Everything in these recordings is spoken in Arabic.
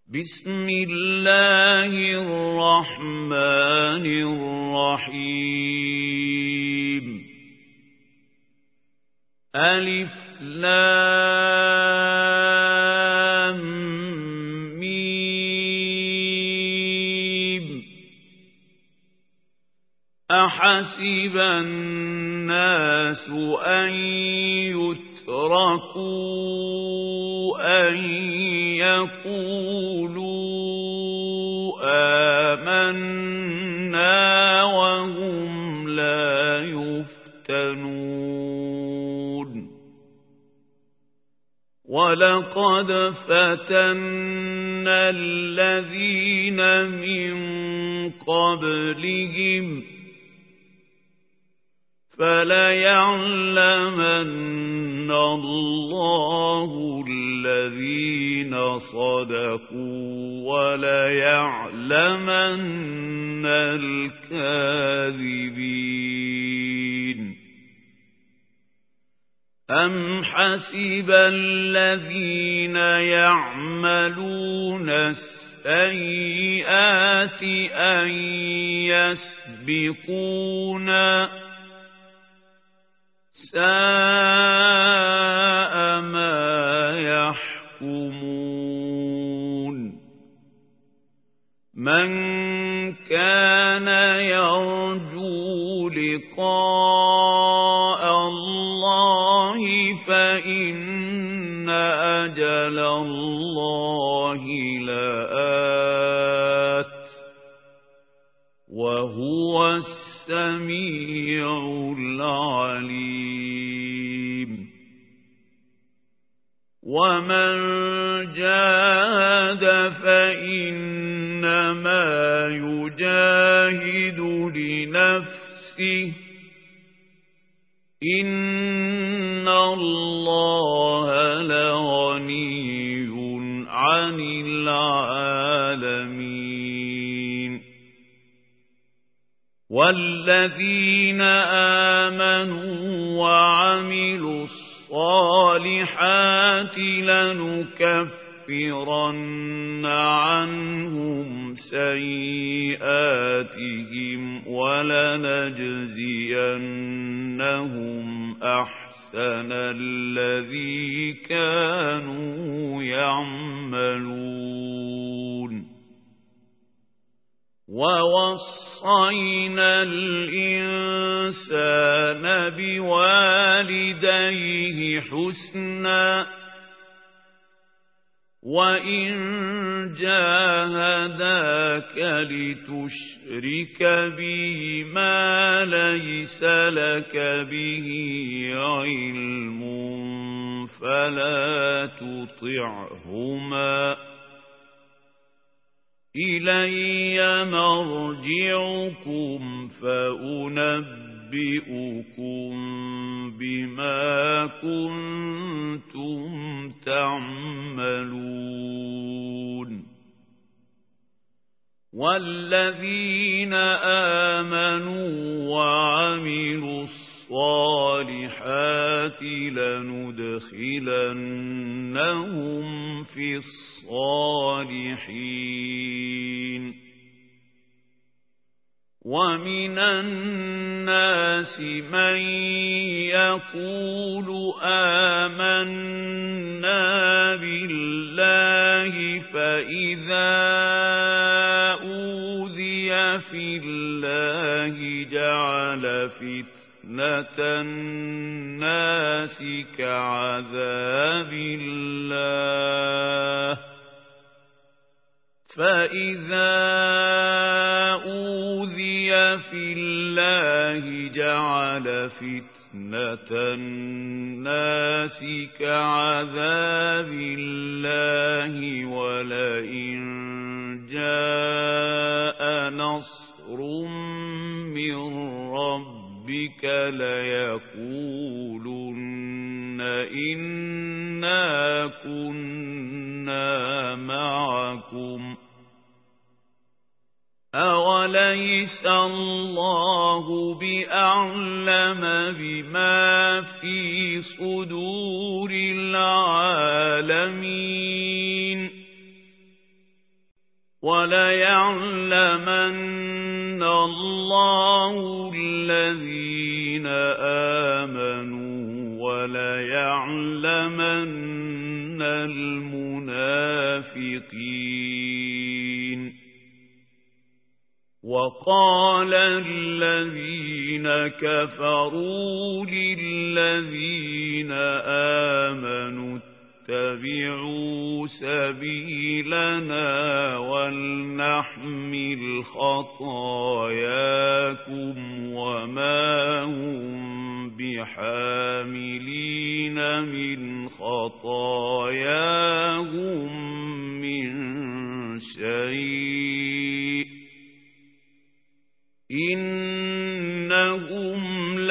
بسم الله الرحمن الرحيم ألف لام ميم أحسب الناس أن يتركوا أن يقولوا آمنا وهم لا يفتنون ولقد فتنا الذين من قبلهم فليعلمن الله الذين صدقوا وليعلمن الكاذبين أم حسب الذين يعملون السيئات أن يسبقونا ساء ما يحكمون من كان يرجو لقاء الله فإن أجل الله لآت وهو السميع العليم ومن جاهد فإنما يجاهد لنفسه إن الله لغني عن العالمين والذين آمنوا وعملوا الصالحات لنكفرن عنهم سيئاتهم ولنجزينهم أحسن الذي كانوا يعملون ووصينا الإنسان بوالديه حسنا وإن جاهداك لتشرك به ما ليس لك به علم فلا تطعهما إلي مرجعكم فأنبئكم بما كنتم تعملون والذين آمنوا وعملوا الصالحات لندخلنهم في الصالحين ومن الناس من يقول آمنا بالله فإذا أوذي في الله جعل فتنة الناس كعذاب الله فإذا أوذي في الله جعل فتنة الناس كعذاب الله ولئن جاء نصر من ربك ليقولن إنا كنا معكم أوليس الله بأعلم بما في صدور العالمين وَلَيَعْلَمَنَّ اللَّهُ الَّذِينَ آمَنُوا وَلَيَعْلَمَنَّ الْمُنَافِقِينَ وَقَالَ الَّذِينَ كَفَرُوا لِلَّذِينَ آمَنُوا اتَّبِعُوا سَبِيلَنَا وَلْنَحْمِلْ خَطَايَاكُمْ وَمَا هُمْ بِحَامِلِينَ مِنْ خَطَايَاهُمْ مِنْ شَيْءٍ إِنَّهُمْ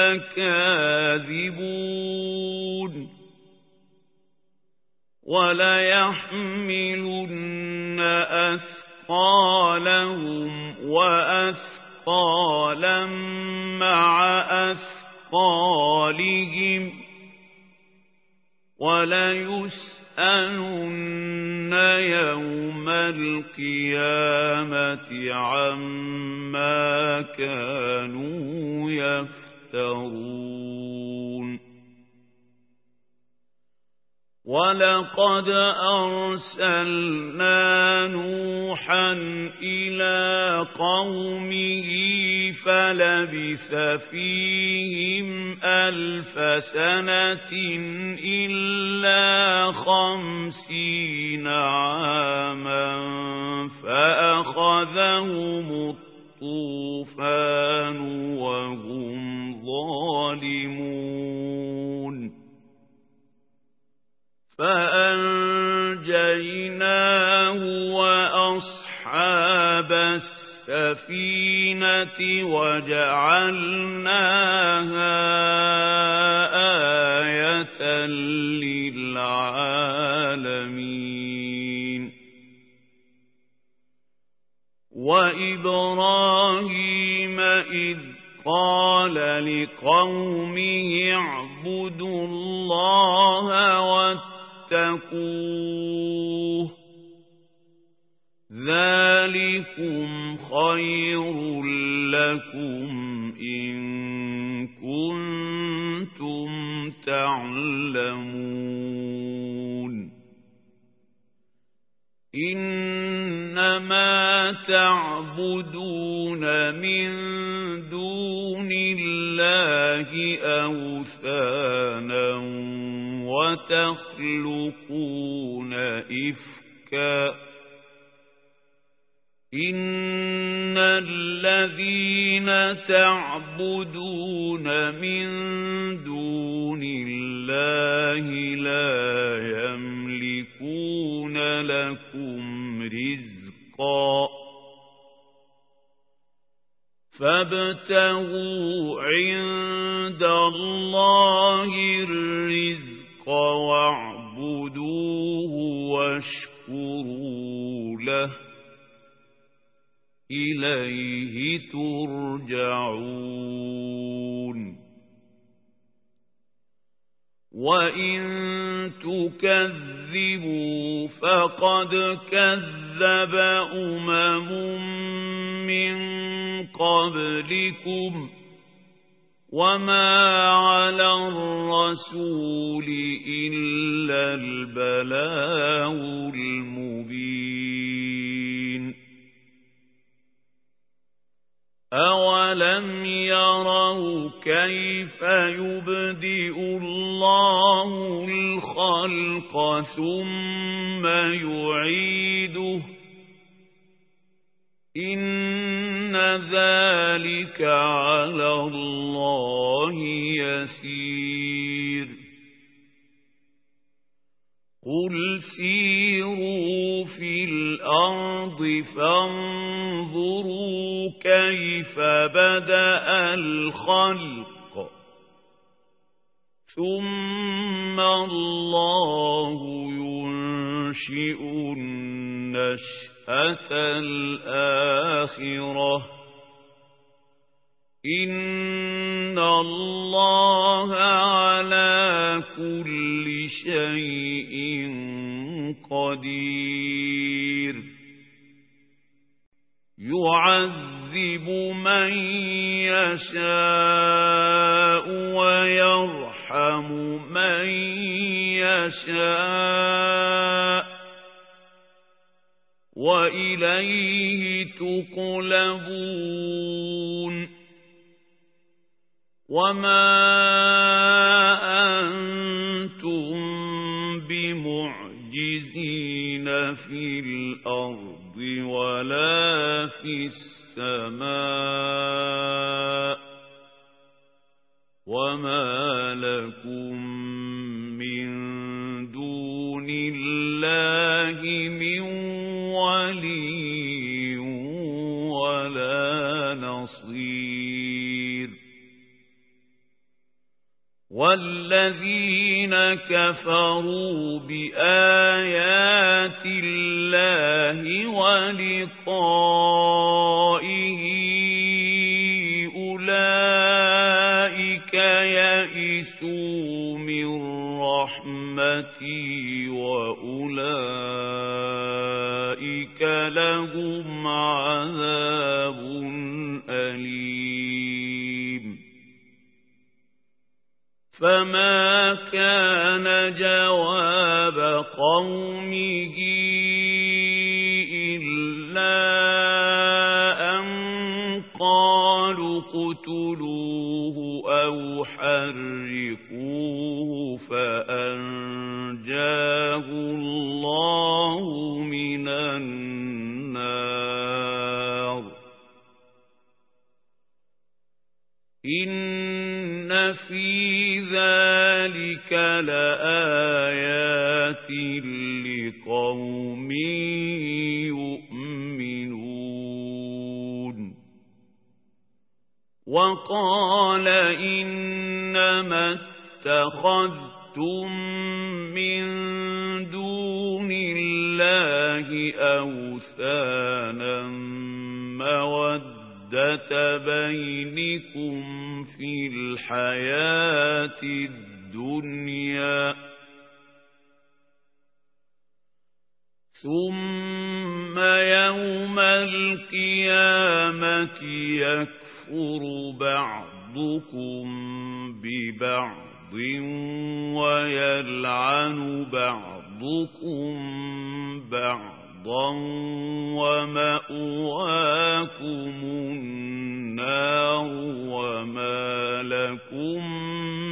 لَكَاذِبُونَ وَلَيَحْمِلُنَّ أَثْقَالَهُمْ وَأَثْقَالًا مَعَ أَثْقَالِهِمْ وَلَيُسْأَلُنَّ يَوْمَ الْقِيَامَةِ عَمَّا كَانُوا يَفْتَرُونَ وَلَقَدْ أَرْسَلْنَا نُوحًا إِلَى قَوْمِهِ فَلَبِثَ فِيهِمْ 1000 سَنَةٍ إِلَّا 50 عَامًا فَأَخَذَهُمُ الطُّوفَانُ وَهُمْ ظَالِمُونَ فَأَنْجَيْنَاهُ وَأَصْحَابَ السَّفِينَةِ وَجَعَلْنَاهَا آيَةً لِلْعَالَمِينَ وَإِبْرَاهِيمَ إِذْ قَالَ لِقَوْمِهِ اعْبُدُوا اللَّهَ وَاتَّقُوهُ ذَلِكُمْ خَيْرٌ لَكُمْ إِن كُنتُمْ تَعْلَمُونَ إِنَّمَا تَعْبُدُونَ مِن دُونِ اللَّهِ أَوْثَانًا وَتَخْلُقُونَ إِفْكًا إِنَّ الَّذِينَ تَعْبُدُونَ مِن دُونِ اللَّهِ لَا يَمْلِكُونَ لَكُمْ رِزْقًا فَابْتَغُوا عِندَ اللَّهِ الرِّزْقَ وَاعْبُدُوهُ وَاشْكُرُوا لَهُ إِلَيْهِ تُرْجَعُونَ وَإِن تُكَذِّبُوا فَقَدْ كَذَّبَ مِن قَبْلِكُمْ وَمَا عَلَى الرَّسُولِ إِلَّا الْبَلَاغُ الْمُبِينُ أَوَلَمْ يَرَوْا كَيْفَ يُبْدِئُ اللَّهُ الْخَلْقَ ثُمَّ يُعِيدُهُ إِنَّ ذَلِكَ عَلَى اللَّهِ يَسِيرٌ قُلْ سِيرُوا فِي الْأَرْضِ فَانظُرُوا كَيْفَ بَدَأَ الْخَلْقَ ثُمَّ اللَّهُ يُنشِئُ النَّشْأَةَ الْآخِرَةَ إِنَّ اللَّهَ عَلَى كُلِّ شَيْءٍ قَدِيرٌ يعذب من يشاء ويرحم من يشاء وإليه تقلبون وما أنتم بمعجزين في الأرض ولا في السماء وما لكم من دون الله من ولي ولا نصير والذين كفروا بآيات الله ولقائه أولئك يئسوا من رحمتي وأولئك لهم عذاب أليم فما كان جواب قومه إلا أن قالوا اقتلوه أو حرقوه فأنجاه الله من النار إن في ذلك لآيات لقوم يؤمنون وقال إنما اتخذتم من دون الله أوثانا مودة بينكم في الحياة الدنيا ثم يوم القيامة يكفر بعضكم ببعض ويلعن بعضكم بعضا ومأواكم النار وما لكم